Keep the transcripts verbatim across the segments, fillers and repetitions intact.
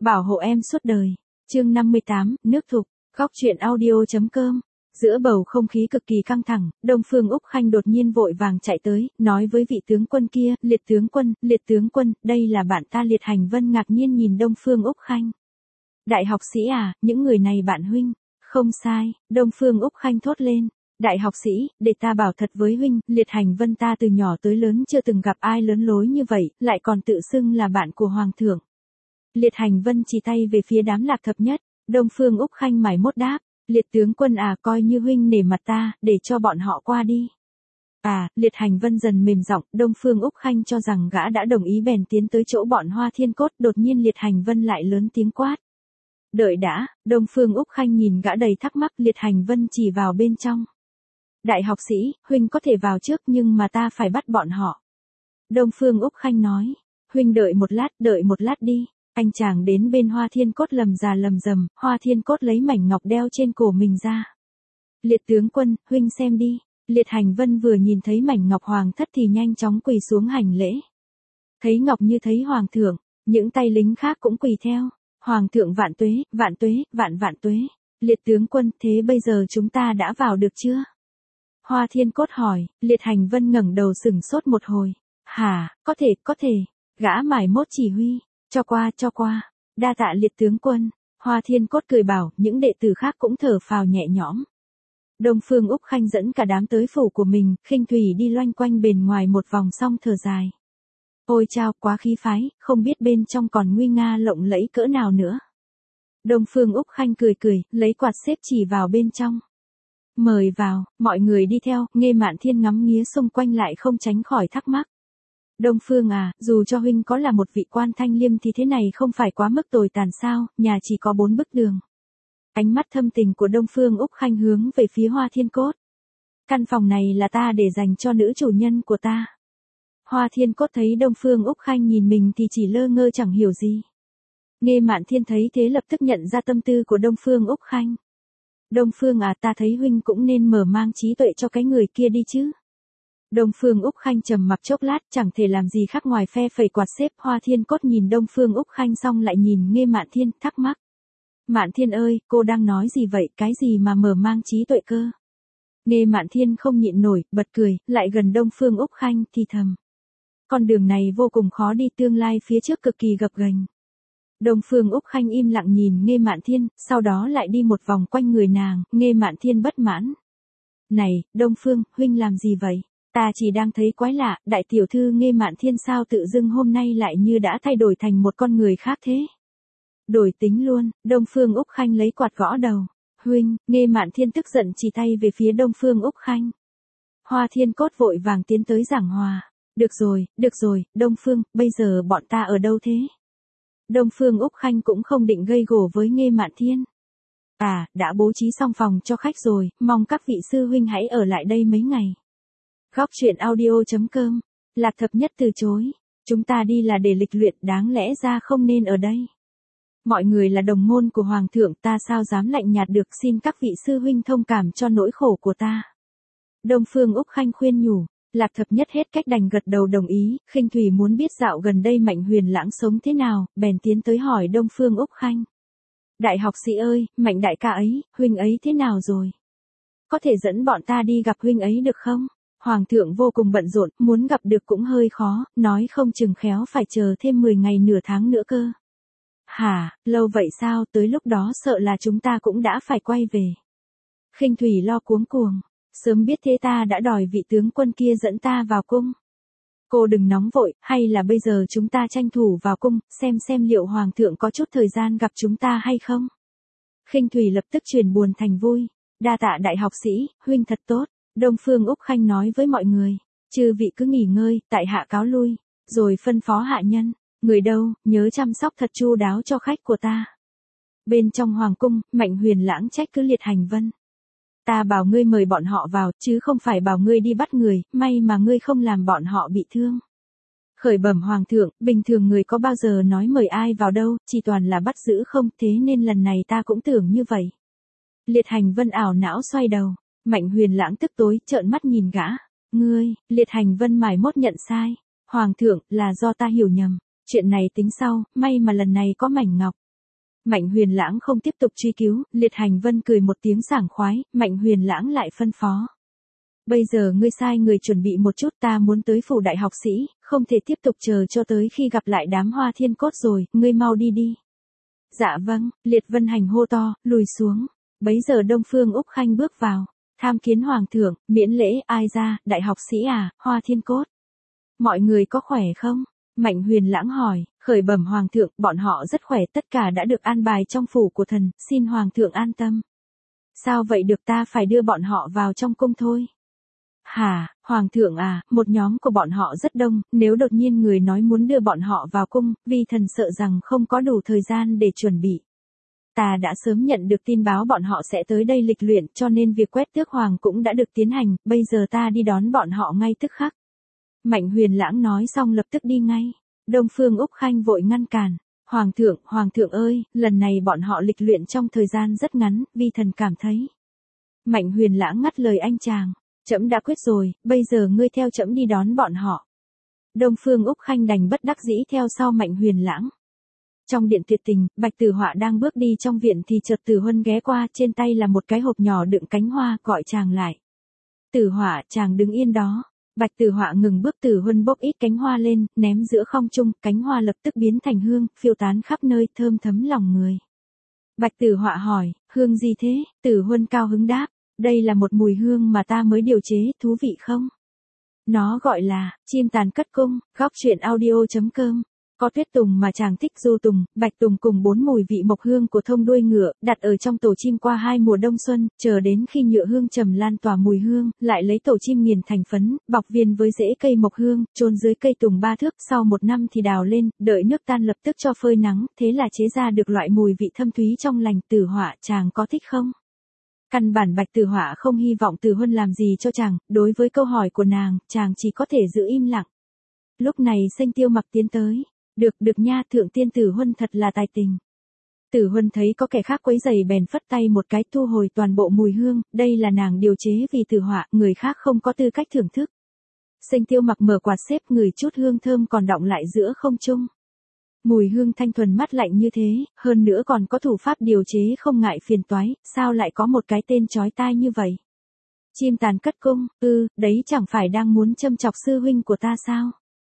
Bảo hộ em suốt đời. Chương năm mươi tám, nước thục. Góc truyện audio.com. Giữa bầu không khí cực kỳ căng thẳng, Đông Phương Úc Khanh đột nhiên vội vàng chạy tới, nói với vị tướng quân kia, liệt tướng quân, liệt tướng quân, đây là bạn ta. Liệt Hành Vân ngạc nhiên nhìn Đông Phương Úc Khanh. Đại học sĩ à, những người này bạn huynh. Không sai, Đông Phương Úc Khanh thốt lên. Đại học sĩ, để ta bảo thật với huynh, Liệt Hành Vân ta từ nhỏ tới lớn chưa từng gặp ai lớn lối như vậy, lại còn tự xưng là bạn của Hoàng thượng. Liệt Hành Vân chỉ tay về phía đám Lạc Thập Nhất, Đông Phương Úc Khanh mải mốt đáp, liệt tướng quân à, coi như huynh nể mặt ta, để cho bọn họ qua đi. À, Liệt Hành Vân dần mềm giọng, Đông Phương Úc Khanh cho rằng gã đã đồng ý bèn tiến tới chỗ bọn Hoa Thiên Cốt, đột nhiên Liệt Hành Vân lại lớn tiếng quát. Đợi đã, Đông Phương Úc Khanh nhìn gã đầy thắc mắc, Liệt Hành Vân chỉ vào bên trong. Đại học sĩ, huynh có thể vào trước nhưng mà ta phải bắt bọn họ. Đông Phương Úc Khanh nói, huynh đợi một lát, đợi một lát đi. Anh chàng đến bên Hoa Thiên Cốt lầm già lầm rầm, Hoa Thiên Cốt lấy mảnh ngọc đeo trên cổ mình ra. Liệt tướng quân, huynh xem đi. Liệt Hành Vân vừa nhìn thấy mảnh ngọc hoàng thất thì nhanh chóng quỳ xuống hành lễ. Thấy ngọc như thấy hoàng thượng, những tay lính khác cũng quỳ theo. Hoàng thượng vạn tuế, vạn tuế, vạn vạn tuế. Liệt tướng quân, thế bây giờ chúng ta đã vào được chưa? Hoa Thiên Cốt hỏi, Liệt Hành Vân ngẩng đầu sửng sốt một hồi. Hả, có thể, có thể. Gã mải mốt chỉ huy. Cho qua, cho qua. Đa tạ liệt tướng quân. Hoa Thiên Cốt cười bảo, những đệ tử khác cũng thở phào nhẹ nhõm. Đông Phương Úc Khanh dẫn cả đám tới phủ của mình, Khinh Thủy đi loanh quanh bên ngoài một vòng xong thở dài. Ôi chao, quá khí phái, không biết bên trong còn nguy nga lộng lẫy cỡ nào nữa. Đông Phương Úc Khanh cười cười, lấy quạt xếp chỉ vào bên trong. Mời vào, mọi người đi theo, Nghê Mạn Thiên ngắm nghía xung quanh lại không tránh khỏi thắc mắc. Đông Phương à, dù cho huynh có là một vị quan thanh liêm thì thế này không phải quá mức tồi tàn sao, nhà chỉ có bốn bức đường. Ánh mắt thâm tình của Đông Phương Úc Khanh hướng về phía Hoa Thiên Cốt. Căn phòng này là ta để dành cho nữ chủ nhân của ta. Hoa Thiên Cốt thấy Đông Phương Úc Khanh nhìn mình thì chỉ lơ ngơ chẳng hiểu gì. Nghê Mạn Thiên thấy thế lập tức nhận ra tâm tư của Đông Phương Úc Khanh. Đông Phương à, ta thấy huynh cũng nên mở mang trí tuệ cho cái người kia đi chứ. Đông Phương Úc Khanh trầm mặc chốc lát, chẳng thể làm gì khác ngoài phe phẩy quạt xếp. Hoa Thiên Cốt nhìn Đông Phương Úc Khanh xong lại nhìn Nghê Mạn Thiên, thắc mắc. Mạn Thiên ơi, cô đang nói gì vậy, cái gì mà mở mang trí tuệ cơ? Nghê Mạn Thiên không nhịn nổi, bật cười, lại gần Đông Phương Úc Khanh thì thầm. Con đường này vô cùng khó đi, tương lai phía trước cực kỳ gập ghềnh. Đông Phương Úc Khanh im lặng nhìn Nghê Mạn Thiên, sau đó lại đi một vòng quanh người nàng. Nghê Mạn Thiên bất mãn. Này, Đông Phương, huynh làm gì vậy? Ta chỉ đang thấy quái lạ, đại tiểu thư Nghê Mạn Thiên sao tự dưng hôm nay lại như đã thay đổi thành một con người khác thế? Đổi tính luôn, Đông Phương Úc Khanh lấy quạt gõ đầu. Huynh, Nghê Mạn Thiên tức giận chỉ tay về phía Đông Phương Úc Khanh. Hoa Thiên Cốt vội vàng tiến tới giảng hòa. Được rồi, được rồi, Đông Phương, bây giờ bọn ta ở đâu thế? Đông Phương Úc Khanh cũng không định gây gổ với Nghê Mạn Thiên. À, đã bố trí xong phòng cho khách rồi, mong các vị sư huynh hãy ở lại đây mấy ngày. Góc truyện audio.com. Lạc Thập Nhất từ chối. Chúng ta đi là để lịch luyện, đáng lẽ ra không nên ở đây. Mọi người là đồng môn của Hoàng thượng, ta sao dám lạnh nhạt được, xin các vị sư huynh thông cảm cho nỗi khổ của ta. Đông Phương Úc Khanh khuyên nhủ. Lạc Thập Nhất hết cách đành gật đầu đồng ý. Khinh Thủy muốn biết dạo gần đây Mạnh Huyền Lãng sống thế nào, bèn tiến tới hỏi Đông Phương Úc Khanh. Đại học sĩ ơi, Mạnh đại ca ấy, huynh ấy thế nào rồi? Có thể dẫn bọn ta đi gặp huynh ấy được không? Hoàng thượng vô cùng bận rộn, muốn gặp được cũng hơi khó, nói không chừng khéo phải chờ thêm mười ngày nửa tháng nữa cơ. Hả, lâu vậy sao, tới lúc đó sợ là chúng ta cũng đã phải quay về. Khinh Thủy lo cuống cuồng, sớm biết thế ta đã đòi vị tướng quân kia dẫn ta vào cung. Cô đừng nóng vội, hay là bây giờ chúng ta tranh thủ vào cung, xem xem liệu Hoàng thượng có chút thời gian gặp chúng ta hay không. Khinh Thủy lập tức chuyển buồn thành vui. Đa tạ đại học sĩ, huynh thật tốt. Đông Phương Úc Khanh nói với mọi người, chư vị cứ nghỉ ngơi, tại hạ cáo lui, rồi phân phó hạ nhân, người đâu, nhớ chăm sóc thật chu đáo cho khách của ta. Bên trong hoàng cung, Mạnh Huyền Lãng trách cứ Liệt Hành Vân. Ta bảo ngươi mời bọn họ vào, chứ không phải bảo ngươi đi bắt người, may mà ngươi không làm bọn họ bị thương. Khởi bẩm hoàng thượng, bình thường người có bao giờ nói mời ai vào đâu, chỉ toàn là bắt giữ không, thế nên lần này ta cũng tưởng như vậy. Liệt Hành Vân ảo não xoay đầu. Mạnh Huyền Lãng tức tối, trợn mắt nhìn gã. Ngươi, Liệt Hành Vân mải mốt nhận sai. Hoàng thượng, là do ta hiểu nhầm. Chuyện này tính sau, may mà lần này có mảnh ngọc. Mạnh Huyền Lãng không tiếp tục truy cứu, Liệt Hành Vân cười một tiếng sảng khoái, Mạnh Huyền Lãng lại phân phó. Bây giờ ngươi sai người chuẩn bị một chút, ta muốn tới phủ đại học sĩ, không thể tiếp tục chờ cho tới khi gặp lại đám Hoa Thiên Cốt rồi, ngươi mau đi đi. Dạ vâng, Liệt Vân Hành hô to, lùi xuống. Bấy giờ Đông Phương Úc Khanh bước vào, tham kiến hoàng thượng, miễn lễ, ai ra, đại học sĩ à, Hoa Thiên Cốt. Mọi người có khỏe không? Mạnh Huyền Lãng hỏi, khởi bẩm hoàng thượng, bọn họ rất khỏe, tất cả đã được an bài trong phủ của thần, xin hoàng thượng an tâm. Sao vậy được, ta phải đưa bọn họ vào trong cung thôi. Hả, hoàng thượng à, một nhóm của bọn họ rất đông, nếu đột nhiên người nói muốn đưa bọn họ vào cung, vi thần sợ rằng không có đủ thời gian để chuẩn bị. Ta đã sớm nhận được tin báo bọn họ sẽ tới đây lịch luyện, cho nên việc quét tước hoàng cũng đã được tiến hành, bây giờ ta đi đón bọn họ ngay tức khắc. Mạnh Huyền Lãng nói xong lập tức đi ngay. Đông Phương Úc Khanh vội ngăn cản. Hoàng thượng, hoàng thượng ơi, lần này bọn họ lịch luyện trong thời gian rất ngắn, vi thần cảm thấy. Mạnh Huyền Lãng ngắt lời anh chàng. Trẫm đã quyết rồi, bây giờ ngươi theo trẫm đi đón bọn họ. Đông Phương Úc Khanh đành bất đắc dĩ theo sau Mạnh Huyền Lãng. Trong điện tuyệt tình, Bạch Tử Họa đang bước đi trong viện thì chợt Tử Huân ghé qua, trên tay là một cái hộp nhỏ đựng cánh hoa, gọi chàng lại. Tử Họa, chàng đứng yên đó. Bạch Tử Họa ngừng bước, Tử Huân bốc ít cánh hoa lên, ném giữa không trung, cánh hoa lập tức biến thành hương, phiêu tán khắp nơi, thơm thấm lòng người. Bạch Tử Họa hỏi, hương gì thế? Tử Huân cao hứng đáp, đây là một mùi hương mà ta mới điều chế, thú vị không? Nó gọi là, chim tàn cất cung, góc truyện audio chấm com. Có tuyết tùng mà chàng thích, du tùng, bạch tùng cùng bốn mùi vị mộc hương của thông đuôi ngựa, đặt ở trong tổ chim qua hai mùa đông xuân, chờ đến khi nhựa hương trầm lan tỏa mùi hương, lại lấy tổ chim nghiền thành phấn, bọc viên với rễ cây mộc hương, chôn dưới cây tùng ba thước, sau một năm thì đào lên, đợi nước tan lập tức cho phơi nắng, thế là chế ra được loại mùi vị thâm thúy trong lành. Tử Họa, chàng có thích không? Căn bản Bạch Tử Họa không hy vọng Tử Huân làm gì cho chàng, đối với câu hỏi của nàng, chàng chỉ có thể giữ im lặng. Lúc này Xanh Tiêu Mặc tiến tới. Được, được nha, thượng tiên Tử Huân thật là tài tình. Tử Huân thấy có kẻ khác quấy rầy bèn phất tay một cái thu hồi toàn bộ mùi hương, đây là nàng điều chế vì Tử Họa, người khác không có tư cách thưởng thức. Xanh Tiêu Mặc mở quạt xếp, ngửi chút hương thơm còn đọng lại giữa không trung. Mùi hương thanh thuần mát lạnh như thế, hơn nữa còn có thủ pháp điều chế không ngại phiền toái, sao lại có một cái tên chói tai như vậy? Chim tàn cất cung, ư, đấy chẳng phải đang muốn châm chọc sư huynh của ta sao?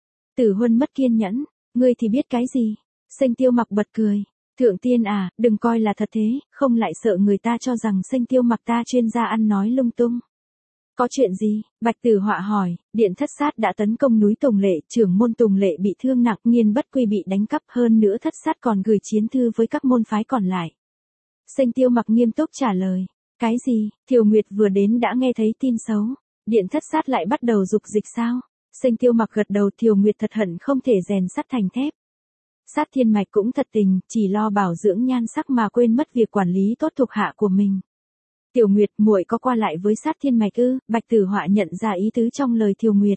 Tử Huân mất kiên nhẫn. Ngươi thì biết cái gì? Xanh Tiêu Mặc bật cười. Thượng tiên à, đừng coi là thật thế, không lại sợ người ta cho rằng Xanh Tiêu Mặc ta chuyên gia ăn nói lung tung. Có chuyện gì? Bạch Tử Họa hỏi. Điện Thất Sát đã tấn công núi Tùng Lệ, trưởng môn Tùng Lệ bị thương nặng, Nghiên Bất Quy bị đánh cắp, hơn nữa Thất Sát còn gửi chiến thư với các môn phái còn lại. Xanh Tiêu Mặc nghiêm túc trả lời. Cái gì? Thiều Nguyệt vừa đến đã nghe thấy tin xấu. Điện Thất Sát lại bắt đầu dục dịch sao? Xanh Tiêu Mặc gật đầu, Thiều Nguyệt thật hận không thể rèn sắt thành thép. Sát Thiên Mạch cũng thật tình, chỉ lo bảo dưỡng nhan sắc mà quên mất việc quản lý tốt thuộc hạ của mình. Tiểu Nguyệt, muội có qua lại với Sát Thiên Mạch ư? Bạch Tử Họa nhận ra ý tứ trong lời Thiều Nguyệt.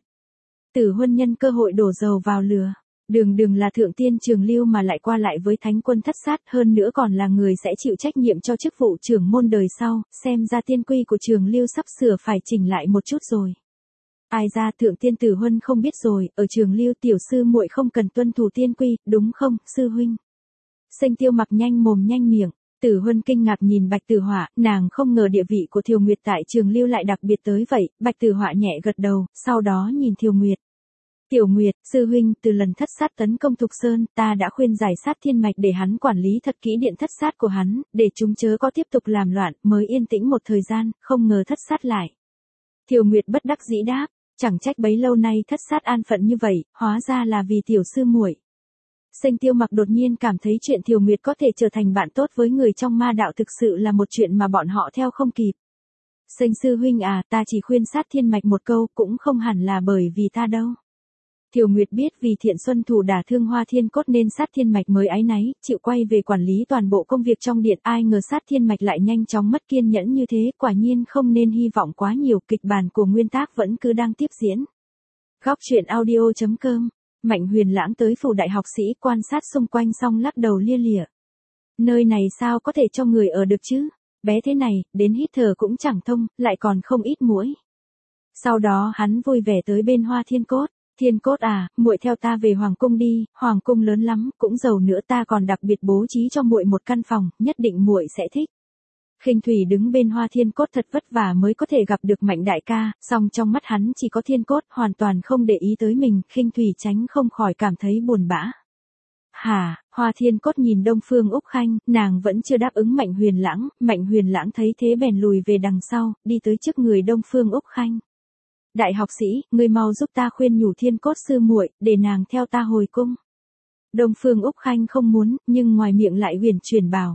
Tử Huân nhân cơ hội đổ dầu vào lửa. Đường đường là thượng tiên Trường Lưu mà lại qua lại với thánh quân Thất Sát, hơn nữa còn là người sẽ chịu trách nhiệm cho chức vụ trưởng môn đời sau, xem ra tiên quy của Trường Lưu sắp sửa phải chỉnh lại một chút rồi. Ai ra, thượng tiên Tử Huân không biết rồi, ở Trường Lưu tiểu sư muội không cần tuân thủ tiên quy, đúng không, sư huynh? Xanh Tiêu Mặc nhanh mồm nhanh miệng. Tử Huân kinh ngạc nhìn Bạch Tử Họa, nàng không ngờ địa vị của Thiều Nguyệt tại Trường Lưu lại đặc biệt tới vậy. Bạch Tử Họa nhẹ gật đầu, sau đó nhìn Thiều Nguyệt. Tiểu Nguyệt, sư huynh, từ lần Thất Sát tấn công Thục Sơn, ta đã khuyên giải Sát Thiên Mạch để hắn quản lý thật kỹ điện Thất Sát của hắn, để chúng chớ có tiếp tục làm loạn, mới yên tĩnh một thời gian, không ngờ Thất Sát lại. Thiều Nguyệt bất đắc dĩ đáp, chẳng trách bấy lâu nay Thất Sát an phận như vậy, hóa ra là vì tiểu sư muội. Xanh Tiêu Mặc đột nhiên cảm thấy chuyện Thiều Nguyệt có thể trở thành bạn tốt với người trong ma đạo thực sự là một chuyện mà bọn họ theo không kịp. Xanh sư huynh à, ta chỉ khuyên Sát Thiên Mạch một câu, cũng không hẳn là bởi vì ta đâu. Thiều Nguyệt biết vì Thiện Xuân thủ đả thương Hoa Thiên Cốt nên Sát Thiên Mạch mới áy náy, chịu quay về quản lý toàn bộ công việc trong điện, ai ngờ Sát Thiên Mạch lại nhanh chóng mất kiên nhẫn như thế, quả nhiên không nên hy vọng quá nhiều, kịch bản của nguyên tác vẫn cứ đang tiếp diễn. Góc truyện audio chấm com. Mạnh Huyền Lãng tới phủ đại học sĩ, quan sát xung quanh xong lắc đầu lia lịa. Nơi này sao có thể cho người ở được chứ? Bé thế này, đến hít thở cũng chẳng thông, lại còn không ít muỗi. Sau đó hắn vui vẻ tới bên Hoa Thiên Cốt. Thiên Cốt à, muội theo ta về hoàng cung đi, hoàng cung lớn lắm, cũng giàu nữa, ta còn đặc biệt bố trí cho muội một căn phòng, nhất định muội sẽ thích. Khinh Thủy đứng bên Hoa Thiên Cốt thật vất vả mới có thể gặp được Mạnh đại ca, song trong mắt hắn chỉ có Thiên Cốt, hoàn toàn không để ý tới mình, Khinh Thủy tránh không khỏi cảm thấy buồn bã. Hả, Hoa Thiên Cốt nhìn Đông Phương Úc Khanh, nàng vẫn chưa đáp ứng Mạnh Huyền Lãng, Mạnh Huyền Lãng thấy thế bèn lùi về đằng sau, đi tới trước người Đông Phương Úc Khanh. Đại học sĩ, ngươi mau giúp ta khuyên nhủ Thiên Cốt sư muội, để nàng theo ta hồi cung. Đông Phương Úc Khanh không muốn, nhưng ngoài miệng lại huyền chuyển bảo.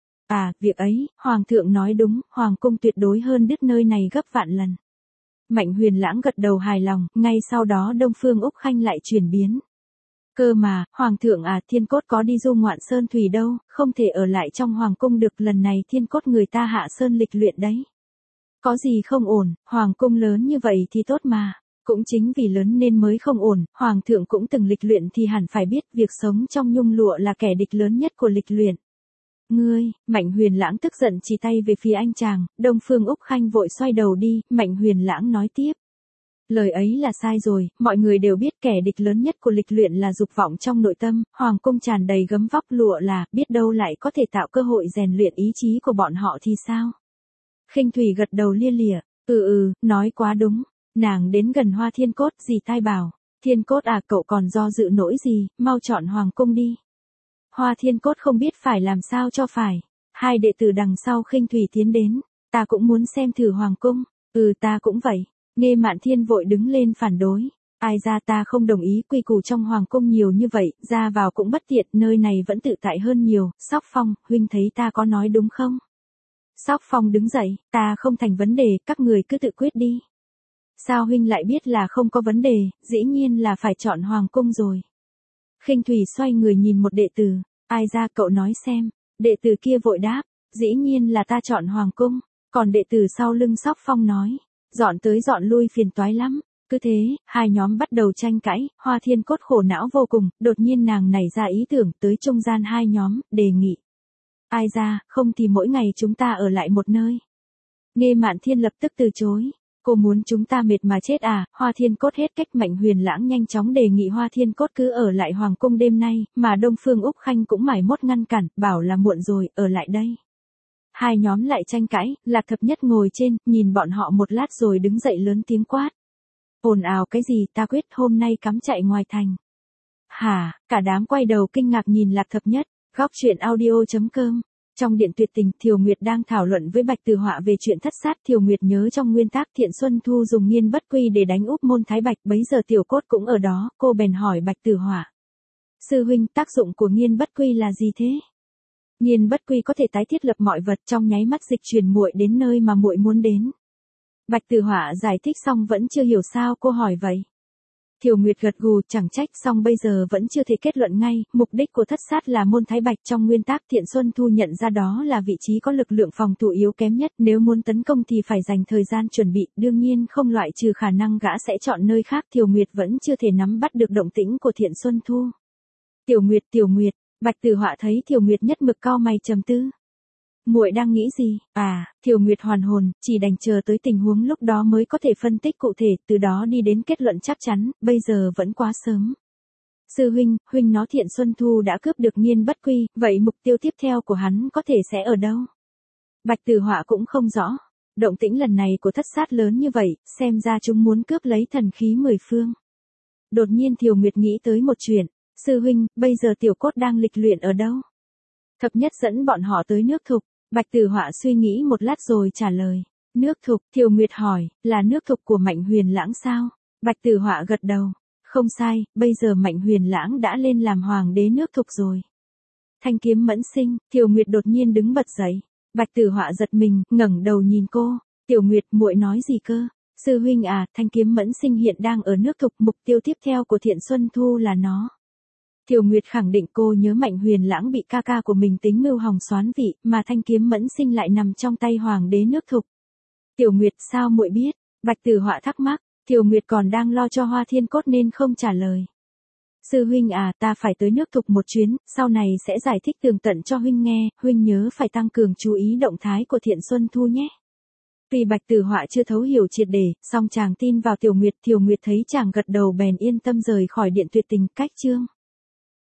À, việc ấy, Hoàng thượng nói đúng, Hoàng cung tuyệt đối hơn đứt nơi này gấp vạn lần. Mạnh Huyền Lãng gật đầu hài lòng, ngay sau đó Đông Phương Úc Khanh lại chuyển biến. Cơ mà, Hoàng thượng à, Thiên Cốt có đi du ngoạn sơn thủy đâu, không thể ở lại trong Hoàng cung được, lần này Thiên Cốt người ta hạ sơn lịch luyện đấy. Có gì không ổn, Hoàng cung lớn như vậy thì tốt mà. Cũng chính vì lớn nên mới không ổn, Hoàng thượng cũng từng lịch luyện thì hẳn phải biết việc sống trong nhung lụa là kẻ địch lớn nhất của lịch luyện. Ngươi, Mạnh Huyền Lãng tức giận chỉ tay về phía anh chàng, Đông Phương Úc Khanh vội xoay đầu đi, Mạnh Huyền Lãng nói tiếp. Lời ấy là sai rồi, mọi người đều biết kẻ địch lớn nhất của lịch luyện là dục vọng trong nội tâm, Hoàng cung tràn đầy gấm vóc lụa là, biết đâu lại có thể tạo cơ hội rèn luyện ý chí của bọn họ thì sao? Khinh Thủy gật đầu lia lịa, ừ ừ, nói quá đúng, nàng đến gần Hoa Thiên Cốt, dì tai bảo, Thiên Cốt à, cậu còn do dự nỗi gì, mau chọn Hoàng cung đi. Hoa Thiên Cốt không biết phải làm sao cho phải, hai đệ tử đằng sau Khinh Thủy tiến đến, ta cũng muốn xem thử Hoàng cung, ừ ta cũng vậy. Nghe Mạn Thiên vội đứng lên phản đối. Ai ra, ta không đồng ý, quy củ trong hoàng cung nhiều như vậy, ra vào cũng bất tiện, nơi này vẫn tự tại hơn nhiều. Sóc Phong, huynh thấy ta có nói đúng không? Sóc Phong đứng dậy, ta không thành vấn đề, các người cứ tự quyết đi. Sao huynh lại biết là không có vấn đề, dĩ nhiên là phải chọn hoàng cung rồi. Khinh Thủy xoay người nhìn một đệ tử, ai ra, cậu nói xem. Đệ tử kia vội đáp, dĩ nhiên là ta chọn hoàng cung. Còn đệ tử sau lưng Sóc Phong nói, dọn tới dọn lui phiền toái lắm. Cứ thế, hai nhóm bắt đầu tranh cãi, Hoa Thiên Cốt khổ não vô cùng, đột nhiên nàng nảy ra ý tưởng tới trung gian hai nhóm, đề nghị. Ai ra, không thì mỗi ngày chúng ta ở lại một nơi. Nghe Mạn Thiên lập tức từ chối. Cô muốn chúng ta mệt mà chết à, Hoa Thiên Cốt hết cách. Mạnh Huyền Lãng nhanh chóng đề nghị Hoa Thiên Cốt cứ ở lại hoàng cung đêm nay, mà Đông Phương Úc Khanh cũng mải mốt ngăn cản, bảo là muộn rồi, ở lại đây. Hai nhóm lại tranh cãi, Lạc Thập Nhất ngồi trên, nhìn bọn họ một lát rồi đứng dậy lớn tiếng quát. Ồn ào cái gì, ta quyết hôm nay cắm chạy ngoài thành. Hả, cả đám quay đầu kinh ngạc nhìn Lạc Thập Nhất, góc truyện audio chấm com. Trong điện tuyệt tình, Thiều Nguyệt đang thảo luận với Bạch Tử Họa về chuyện thất sát. Thiều Nguyệt nhớ trong nguyên tác Thiện Xuân Thu dùng nghiên bất quy để đánh úp Môn Thái Bạch, bấy giờ Tiểu Cốt cũng ở đó, cô bèn hỏi Bạch Tử Họa. Sư huynh, tác dụng của nghiên bất quy là gì thế? Nghiên bất quy có thể tái thiết lập mọi vật, trong nháy mắt dịch chuyển muội đến nơi mà muội muốn đến. Bạch Tử Họa giải thích xong vẫn chưa hiểu sao cô hỏi vậy. Thiều Nguyệt gật gù, chẳng trách, xong bây giờ vẫn chưa thể kết luận ngay, mục đích của thất sát là Môn Thái Bạch. Trong nguyên tác Thiện Xuân Thu nhận ra đó là vị trí có lực lượng phòng thủ yếu kém nhất, nếu muốn tấn công thì phải dành thời gian chuẩn bị, đương nhiên không loại trừ khả năng gã sẽ chọn nơi khác. Thiều Nguyệt vẫn chưa thể nắm bắt được động tĩnh của Thiện Xuân Thu. Tiểu Nguyệt, Tiểu Nguyệt, Bạch Tử Họa thấy Thiều Nguyệt nhất mực cau mày trầm tư. Muội đang nghĩ gì? À, Thiều Nguyệt hoàn hồn, chỉ đành chờ tới tình huống lúc đó mới có thể phân tích cụ thể, từ đó đi đến kết luận chắc chắn, bây giờ vẫn quá sớm. Sư huynh, huynh nói Thiện Xuân Thu đã cướp được nghiên bất quy, vậy mục tiêu tiếp theo của hắn có thể sẽ ở đâu? Bạch Tử Họa cũng không rõ. Động tĩnh lần này của thất sát lớn như vậy, xem ra chúng muốn cướp lấy thần khí mười phương. Đột nhiên Thiều Nguyệt nghĩ tới một chuyện. Sư huynh, bây giờ Tiểu Cốt đang lịch luyện ở đâu? Thập Nhất dẫn bọn họ tới nước Thục. Bạch Tử Họa suy nghĩ một lát rồi trả lời. Nước Thục, Thiều Nguyệt hỏi, là nước Thục của Mạnh Huyền Lãng sao? Bạch Tử Họa gật đầu. Không sai, bây giờ Mạnh Huyền Lãng đã lên làm hoàng đế nước Thục rồi. Thanh kiếm mẫn sinh, Thiều Nguyệt đột nhiên đứng bật dậy. Bạch Tử Họa giật mình, ngẩng đầu nhìn cô. Tiểu Nguyệt, muội nói gì cơ? Sư huynh à, thanh kiếm mẫn sinh hiện đang ở nước Thục, mục tiêu tiếp theo của Thiện Xuân Thu là nó. Thiều Nguyệt khẳng định cô nhớ Mạnh Huyền Lãng bị ca ca của mình tính mưu hòng xoán vị, mà thanh kiếm mẫn sinh lại nằm trong tay hoàng đế nước Thục. Tiểu Nguyệt, sao muội biết? Bạch Tử Họa thắc mắc. Thiều Nguyệt còn đang lo cho Hoa Thiên Cốt nên không trả lời. Sư huynh à, ta phải tới nước Thục một chuyến, sau này sẽ giải thích tường tận cho huynh nghe, huynh nhớ phải tăng cường chú ý động thái của Thiện Xuân Thu nhé. Tuy Bạch Tử Họa chưa thấu hiểu triệt để, song chàng tin vào Tiểu Nguyệt, Tiểu Nguyệt thấy chàng gật đầu bèn yên tâm rời khỏi điện tuyệt tình, cách chương.